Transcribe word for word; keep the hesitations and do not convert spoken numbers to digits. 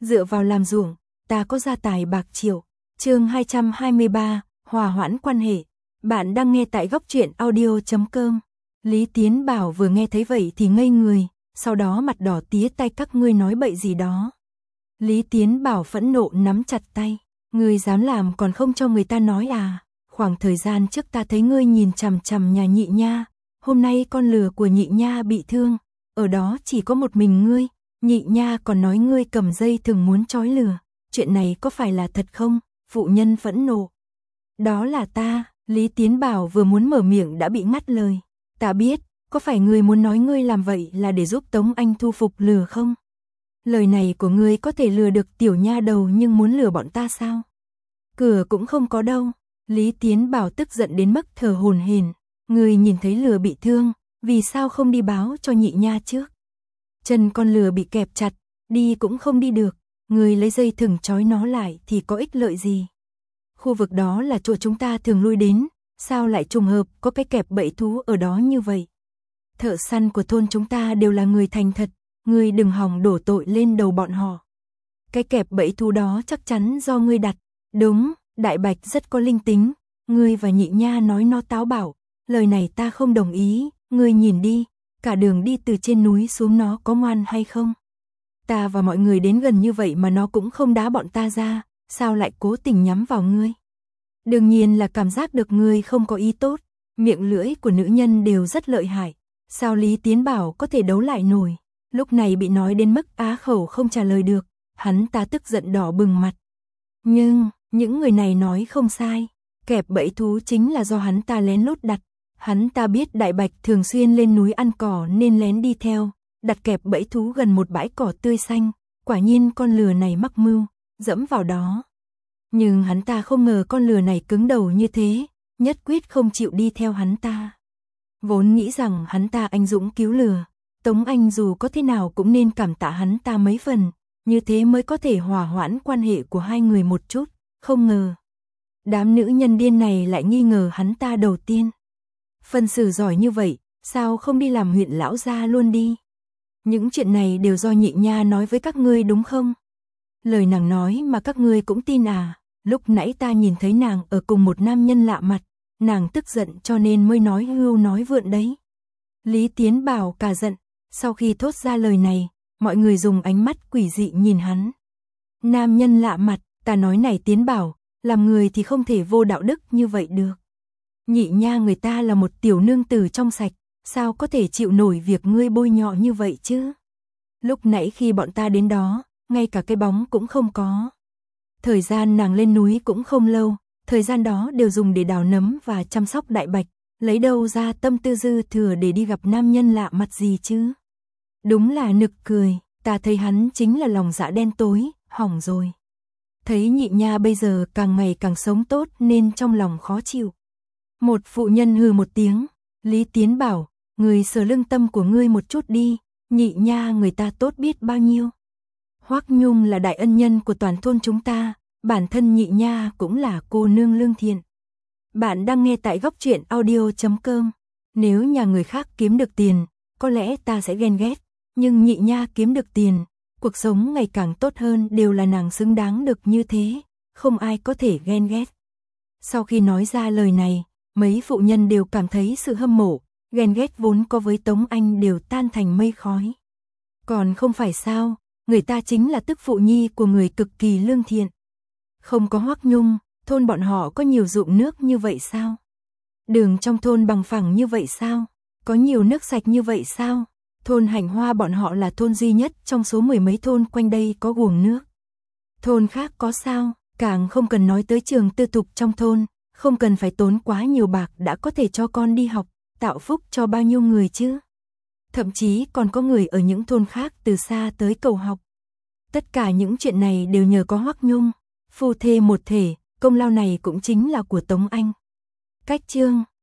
dựa vào làm ruộng, ta có gia tài bạc triệu. Chương hai trăm hai mươi ba, hòa hoãn quan hệ. Bạn đang nghe tại góc truyện audio chấm com. Lý Tiến Bảo vừa nghe thấy vậy thì ngây người, sau đó mặt đỏ tía tay, các ngươi nói bậy gì đó. Lý Tiến Bảo phẫn nộ nắm chặt tay, ngươi dám làm còn không cho người ta nói à? Khoảng thời gian trước ta thấy ngươi nhìn chằm chằm nhà Nhị Nha, hôm nay con lừa của Nhị Nha bị thương, ở đó chỉ có một mình ngươi, Nhị Nha còn nói ngươi cầm dây thừng muốn trói lừa, chuyện này có phải là thật không? Phụ nhân phẫn nộ. Đó là ta. Lý Tiến Bảo vừa muốn mở miệng đã bị ngắt lời. Ta biết, có phải ngươi muốn nói ngươi làm vậy là để giúp Tống Anh thu phục lừa không? Lời này của ngươi có thể lừa được tiểu nha đầu, nhưng muốn lừa bọn ta sao? Cửa cũng không có đâu. Lý Tiến Bảo tức giận đến mức thở hổn hển. Ngươi nhìn thấy lừa bị thương, vì sao không đi báo cho Nhị Nha trước? Chân con lừa bị kẹp chặt, đi cũng không đi được, ngươi lấy dây thừng trói nó lại thì có ích lợi gì? Khu vực đó là chỗ chúng ta thường lui đến, sao lại trùng hợp có cái kẹp bẫy thú ở đó như vậy? Thợ săn của thôn chúng ta đều là người thành thật, ngươi đừng hòng đổ tội lên đầu bọn họ. Cái kẹp bẫy thú đó chắc chắn do ngươi đặt. Đúng, Đại Bạch rất có linh tính, ngươi và Nhị Nha nói nó táo bạo, lời này ta không đồng ý, ngươi nhìn đi, cả đường đi từ trên núi xuống nó có ngoan hay không? Ta và mọi người đến gần như vậy mà nó cũng không đá bọn ta ra, sao lại cố tình nhắm vào ngươi? Đương nhiên là cảm giác được ngươi không có ý tốt, miệng lưỡi của nữ nhân đều rất lợi hại, sao Lý Tiến Bảo có thể đấu lại nổi? Lúc này bị nói đến mức á khẩu không trả lời được, hắn ta tức giận đỏ bừng mặt. Nhưng, những người này nói không sai, kẹp bẫy thú chính là do hắn ta lén lút đặt. Hắn ta biết Đại Bạch thường xuyên lên núi ăn cỏ nên lén đi theo, đặt kẹp bẫy thú gần một bãi cỏ tươi xanh, quả nhiên con lừa này mắc mưu, dẫm vào đó. Nhưng hắn ta không ngờ con lừa này cứng đầu như thế, nhất quyết không chịu đi theo hắn ta. Vốn nghĩ rằng hắn ta anh dũng cứu lừa, Tống Anh dù có thế nào cũng nên cảm tạ hắn ta mấy phần, như thế mới có thể hòa hoãn quan hệ của hai người một chút, không ngờ. Đám nữ nhân điên này lại nghi ngờ hắn ta đầu tiên. Phân xử giỏi như vậy, sao không đi làm huyện lão gia luôn đi? Những chuyện này đều do Nhị Nha nói với các ngươi đúng không? Lời nàng nói mà các ngươi cũng tin à? Lúc nãy ta nhìn thấy nàng ở cùng một nam nhân lạ mặt, nàng tức giận cho nên mới nói hưu nói vượn đấy. Lý Tiến Bảo cả giận, sau khi thốt ra lời này, mọi người dùng ánh mắt quỷ dị nhìn hắn. Nam nhân lạ mặt, ta nói này Tiến Bảo, làm người thì không thể vô đạo đức như vậy được. Nhị Nha người ta là một tiểu nương tử trong sạch, sao có thể chịu nổi việc ngươi bôi nhọ như vậy chứ? Lúc nãy khi bọn ta đến đó, ngay cả cái bóng cũng không có. Thời gian nàng lên núi cũng không lâu, thời gian đó đều dùng để đào nấm và chăm sóc Đại Bạch, lấy đâu ra tâm tư dư thừa để đi gặp nam nhân lạ mặt gì chứ? Đúng là nực cười, ta thấy hắn chính là lòng dạ đen tối, hỏng rồi. Thấy Nhị Nha bây giờ càng ngày càng sống tốt nên trong lòng khó chịu. Một phụ nhân hừ một tiếng, Lý Tiến Bảo, người sờ lương tâm của ngươi một chút đi, Nhị Nha người ta tốt biết bao nhiêu. Hoắc Nhung là đại ân nhân của toàn thôn chúng ta, bản thân Nhị Nha cũng là cô nương lương thiện. Bạn đang nghe tại góc truyện audio chấm com. Nếu nhà người khác kiếm được tiền, có lẽ ta sẽ ghen ghét, nhưng Nhị Nha kiếm được tiền, cuộc sống ngày càng tốt hơn đều là nàng xứng đáng được như thế, không ai có thể ghen ghét. Sau khi nói ra lời này, mấy phụ nhân đều cảm thấy sự hâm mộ, ghen ghét vốn có với Tống Anh đều tan thành mây khói. Còn không phải sao, người ta chính là tức phụ nhi của người cực kỳ lương thiện. Không có Hoắc Nhung, thôn bọn họ có nhiều ruộng nước như vậy sao? Đường trong thôn bằng phẳng như vậy sao? Có nhiều nước sạch như vậy sao? Thôn Hành Hoa bọn họ là thôn duy nhất trong số mười mấy thôn quanh đây có guồng nước. Thôn khác có sao? Càng không cần nói tới trường tư thục trong thôn, không cần phải tốn quá nhiều bạc đã có thể cho con đi học, tạo phúc cho bao nhiêu người chứ? Thậm chí còn có người ở những thôn khác từ xa tới cầu học. Tất cả những chuyện này đều nhờ có Hoắc Nhung, phu thê một thể, công lao này cũng chính là của Tống Anh. Cách chương